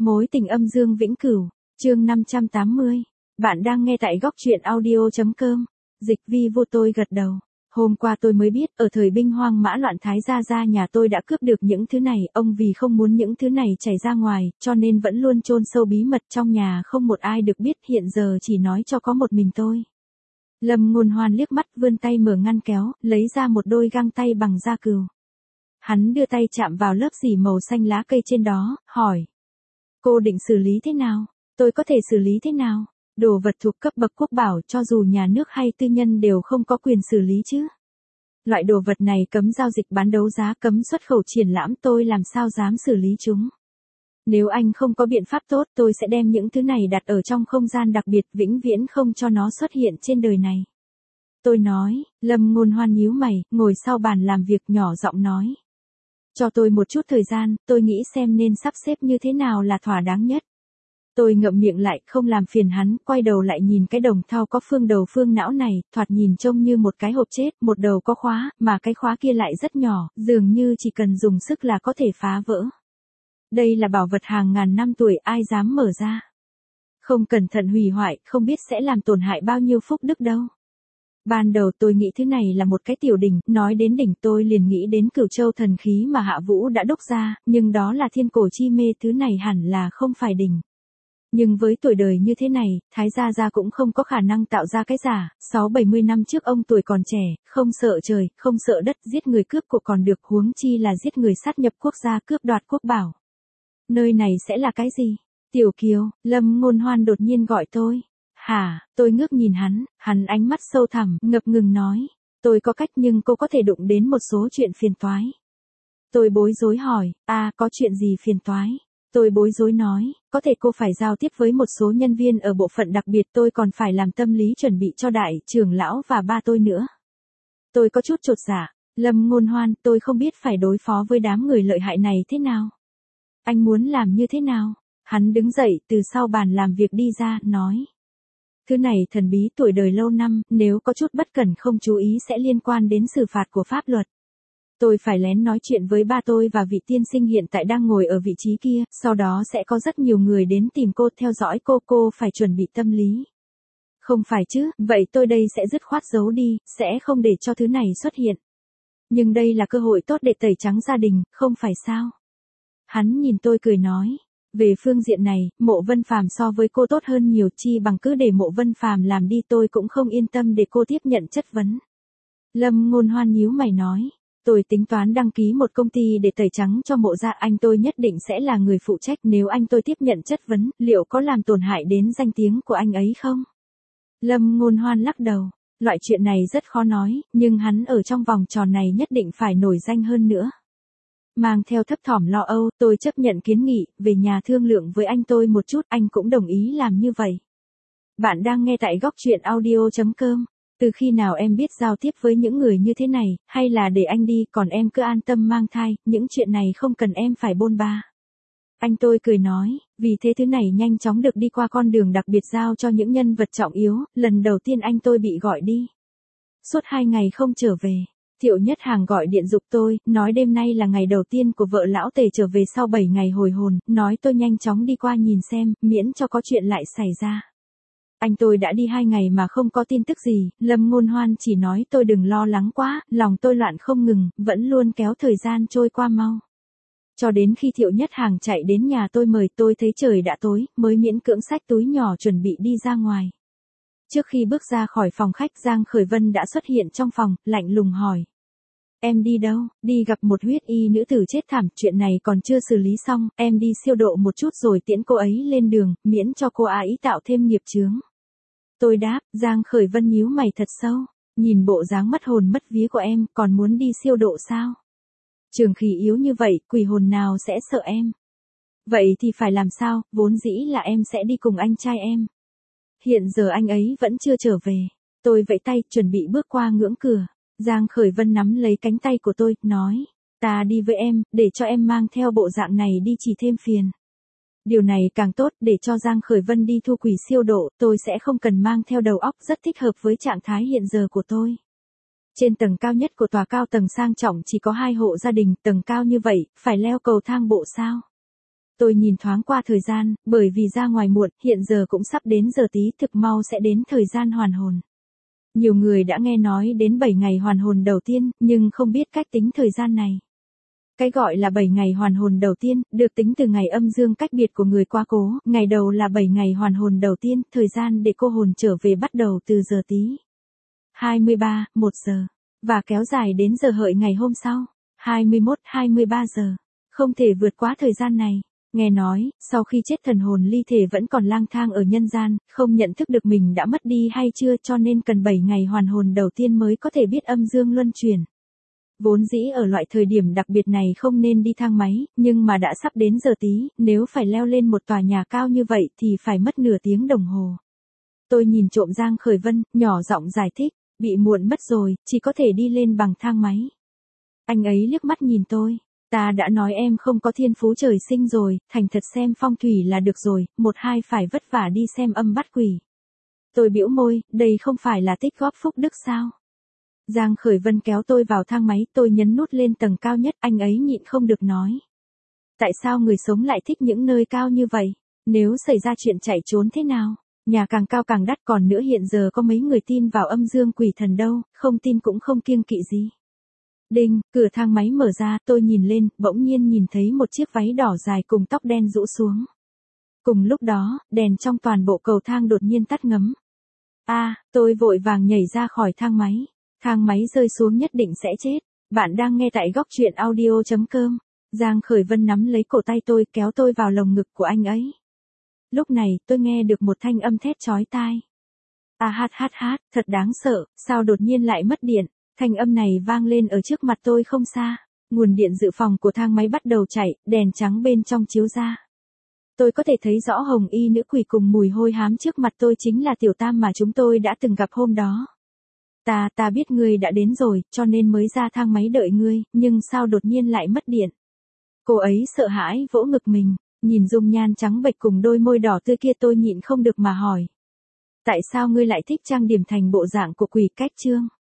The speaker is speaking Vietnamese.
Mối tình âm dương vĩnh cửu, chương 580. Bạn đang nghe tại góc truyện audio.com. Dịch vi vô tôi gật đầu. Hôm qua tôi mới biết, ở thời binh hoang mã loạn Thái gia nhà tôi đã cướp được những thứ này, ông vì không muốn những thứ này chảy ra ngoài, cho nên vẫn luôn chôn sâu bí mật trong nhà không một ai được biết, hiện giờ chỉ nói cho có một mình tôi. Lâm Ngôn Hoan liếc mắt vươn tay mở ngăn kéo, lấy ra một đôi găng tay bằng da cừu. Hắn đưa tay chạm vào lớp xỉ màu xanh lá cây trên đó, hỏi. Cô định xử lý thế nào? Tôi có thể xử lý thế nào? Đồ vật thuộc cấp bậc quốc bảo cho dù nhà nước hay tư nhân đều không có quyền xử lý chứ. Loại đồ vật này cấm giao dịch bán đấu giá, cấm xuất khẩu triển lãm, tôi làm sao dám xử lý chúng. Nếu anh không có biện pháp tốt, tôi sẽ đem những thứ này đặt ở trong không gian đặc biệt, vĩnh viễn không cho nó xuất hiện trên đời này. Tôi nói. Lâm Ngôn Hoan nhíu mày, ngồi sau bàn làm việc nhỏ giọng nói. Cho tôi một chút thời gian, tôi nghĩ xem nên sắp xếp như thế nào là thỏa đáng nhất. Tôi ngậm miệng lại, không làm phiền hắn, quay đầu lại nhìn cái đồng thau có phương đầu phương não này, thoạt nhìn trông như một cái hộp chết, một đầu có khóa, mà cái khóa kia lại rất nhỏ, dường như chỉ cần dùng sức là có thể phá vỡ. Đây là bảo vật hàng ngàn năm tuổi, ai dám mở ra. Không cẩn thận hủy hoại, không biết sẽ làm tổn hại bao nhiêu phúc đức đâu. Ban đầu tôi nghĩ thứ này là một cái tiểu đỉnh, nói đến đỉnh tôi liền nghĩ đến Cửu Châu thần khí mà Hạ Vũ đã đúc ra, nhưng đó là thiên cổ chi mê, thứ này hẳn là không phải đỉnh. Nhưng với tuổi đời như thế này, Thái gia cũng không có khả năng tạo ra cái giả, 60-70 năm trước ông tuổi còn trẻ, không sợ trời, không sợ đất, giết người cướp của còn được, huống chi là giết người sát nhập quốc gia, cướp đoạt quốc bảo. Nơi này sẽ là cái gì? Tiểu Kiều, Lâm Ngôn Hoan đột nhiên gọi tôi. Hả, tôi ngước nhìn hắn ánh mắt sâu thẳm, ngập ngừng nói. Tôi có cách nhưng cô có thể đụng đến một số chuyện phiền toái. Tôi bối rối hỏi, có chuyện gì phiền toái? Tôi bối rối nói, có thể cô phải giao tiếp với một số nhân viên ở bộ phận đặc biệt, tôi còn phải làm tâm lý chuẩn bị cho đại trưởng lão và ba tôi nữa. Tôi có chút chột dạ. Lâm Ngôn Hoan, tôi không biết phải đối phó với đám người lợi hại này thế nào. Anh muốn làm như thế nào? Hắn đứng dậy từ sau bàn làm việc đi ra, nói. Thứ này thần bí tuổi đời lâu năm, nếu có chút bất cẩn không chú ý sẽ liên quan đến xử phạt của pháp luật. Tôi phải lén nói chuyện với ba tôi và vị tiên sinh hiện tại đang ngồi ở vị trí kia, sau đó sẽ có rất nhiều người đến tìm cô, theo dõi cô phải chuẩn bị tâm lý. Không phải chứ, vậy tôi đây sẽ dứt khoát giấu đi, sẽ không để cho thứ này xuất hiện. Nhưng đây là cơ hội tốt để tẩy trắng gia đình, không phải sao? Hắn nhìn tôi cười nói. Về phương diện này, Mộ Vân Phàm so với cô tốt hơn nhiều, chi bằng cứ để Mộ Vân Phàm làm đi, tôi cũng không yên tâm để cô tiếp nhận chất vấn. Lâm Ngôn Hoan nhíu mày nói. Tôi tính toán đăng ký một công ty để tẩy trắng cho Mộ gia, anh tôi nhất định sẽ là người phụ trách, nếu anh tôi tiếp nhận chất vấn, liệu có làm tổn hại đến danh tiếng của anh ấy không? Lâm Ngôn Hoan lắc đầu. Loại chuyện này rất khó nói, nhưng hắn ở trong vòng tròn này nhất định phải nổi danh hơn nữa. Mang theo thấp thỏm lo âu, tôi chấp nhận kiến nghị, về nhà thương lượng với anh tôi một chút, anh cũng đồng ý làm như vậy. Bạn đang nghe tại góc truyện audio.com. Từ khi nào em biết giao tiếp với những người như thế này, hay là để anh đi, còn em cứ an tâm mang thai, những chuyện này không cần em phải bôn ba. Anh tôi cười nói, vì thế thứ này nhanh chóng được đi qua con đường đặc biệt giao cho những nhân vật trọng yếu, lần đầu tiên anh tôi bị gọi đi. Suốt 2 ngày không trở về. Thiệu Nhất Hàng gọi điện giục tôi, nói đêm nay là ngày đầu tiên của vợ lão Tề trở về sau 7 ngày hồi hồn, nói tôi nhanh chóng đi qua nhìn xem, miễn cho có chuyện lại xảy ra. Anh tôi đã đi 2 ngày mà không có tin tức gì, Lâm Ngôn Hoan chỉ nói tôi đừng lo lắng quá, lòng tôi loạn không ngừng, vẫn luôn kéo thời gian trôi qua mau. Cho đến khi Thiệu Nhất Hàng chạy đến nhà tôi mời, tôi thấy trời đã tối, mới miễn cưỡng xách túi nhỏ chuẩn bị đi ra ngoài. Trước khi bước ra khỏi phòng khách, Giang Khởi Vân đã xuất hiện trong phòng, lạnh lùng hỏi. Em đi đâu? Đi gặp một huyết y nữ tử chết thảm, chuyện này còn chưa xử lý xong, em đi siêu độ một chút rồi tiễn cô ấy lên đường, miễn cho cô ấy tạo thêm nghiệp chướng. Tôi đáp. Giang Khởi Vân nhíu mày thật sâu, nhìn bộ dáng mất hồn mất vía của em, còn muốn đi siêu độ sao? Trường khí yếu như vậy, quỷ hồn nào sẽ sợ em? Vậy thì phải làm sao, vốn dĩ là em sẽ đi cùng anh trai em. Hiện giờ anh ấy vẫn chưa trở về. Tôi vẫy tay, chuẩn bị bước qua ngưỡng cửa. Giang Khởi Vân nắm lấy cánh tay của tôi, nói. Ta đi với em, để cho em mang theo bộ dạng này đi chỉ thêm phiền. Điều này càng tốt, để cho Giang Khởi Vân đi thu quỷ siêu độ, tôi sẽ không cần mang theo đầu óc, rất thích hợp với trạng thái hiện giờ của tôi. Trên tầng cao nhất của tòa cao tầng sang trọng chỉ có 2 hộ gia đình, tầng cao như vậy, phải leo cầu thang bộ sao? Tôi nhìn thoáng qua thời gian, bởi vì ra ngoài muộn, hiện giờ cũng sắp đến giờ tí, thực mau sẽ đến thời gian hoàn hồn. Nhiều người đã nghe nói đến 7 ngày hoàn hồn đầu tiên, nhưng không biết cách tính thời gian này. Cái gọi là 7 ngày hoàn hồn đầu tiên, được tính từ ngày âm dương cách biệt của người qua cố, ngày đầu là 7 ngày hoàn hồn đầu tiên, thời gian để cô hồn trở về bắt đầu từ giờ tí. 23, 1 giờ, và kéo dài đến giờ hợi ngày hôm sau, 21, 23 giờ. Không thể vượt quá thời gian này. Nghe nói, sau khi chết thần hồn ly thể vẫn còn lang thang ở nhân gian, không nhận thức được mình đã mất đi hay chưa, cho nên cần 7 ngày hoàn hồn đầu tiên mới có thể biết âm dương luân chuyển. Vốn dĩ ở loại thời điểm đặc biệt này không nên đi thang máy, nhưng mà đã sắp đến giờ tí, nếu phải leo lên một tòa nhà cao như vậy thì phải mất nửa tiếng đồng hồ. Tôi nhìn trộm Giang Khởi Vân, nhỏ giọng giải thích, bị muộn mất rồi, chỉ có thể đi lên bằng thang máy. Anh ấy liếc mắt nhìn tôi. Ta đã nói em không có thiên phú trời sinh rồi, thành thật xem phong thủy là được rồi, 1-2 phải vất vả đi xem âm bắt quỷ. Tôi bĩu môi, đây không phải là tích góp phúc đức sao? Giang Khởi Vân kéo tôi vào thang máy, tôi nhấn nút lên tầng cao nhất, anh ấy nhịn không được nói. Tại sao người sống lại thích những nơi cao như vậy? Nếu xảy ra chuyện chạy trốn thế nào? Nhà càng cao càng đắt, còn nữa hiện giờ có mấy người tin vào âm dương quỷ thần đâu, không tin cũng không kiêng kỵ gì. Đinh, cửa thang máy mở ra, tôi nhìn lên, bỗng nhiên nhìn thấy một chiếc váy đỏ dài cùng tóc đen rũ xuống. Cùng lúc đó, đèn trong toàn bộ cầu thang đột nhiên tắt ngấm. Tôi vội vàng nhảy ra khỏi thang máy. Thang máy rơi xuống nhất định sẽ chết. Bạn đang nghe tại góc truyện audio.com. Giang Khởi Vân nắm lấy cổ tay tôi, kéo tôi vào lồng ngực của anh ấy. Lúc này, tôi nghe được một thanh âm thét chói tai. Thật đáng sợ, sao đột nhiên lại mất điện? Thanh âm này vang lên ở trước mặt tôi không xa. Nguồn điện dự phòng của thang máy bắt đầu chạy, đèn trắng bên trong chiếu ra. Tôi có thể thấy rõ hồng y nữ quỷ cùng mùi hôi hám trước mặt tôi chính là Tiểu Tam mà chúng tôi đã từng gặp hôm đó. Ta biết ngươi đã đến rồi, cho nên mới ra thang máy đợi ngươi, nhưng sao đột nhiên lại mất điện? Cô ấy sợ hãi vỗ ngực mình, nhìn dung nhan trắng bệch cùng đôi môi đỏ tươi kia, tôi nhịn không được mà hỏi. Tại sao ngươi lại thích trang điểm thành bộ dạng của quỷ cách trương?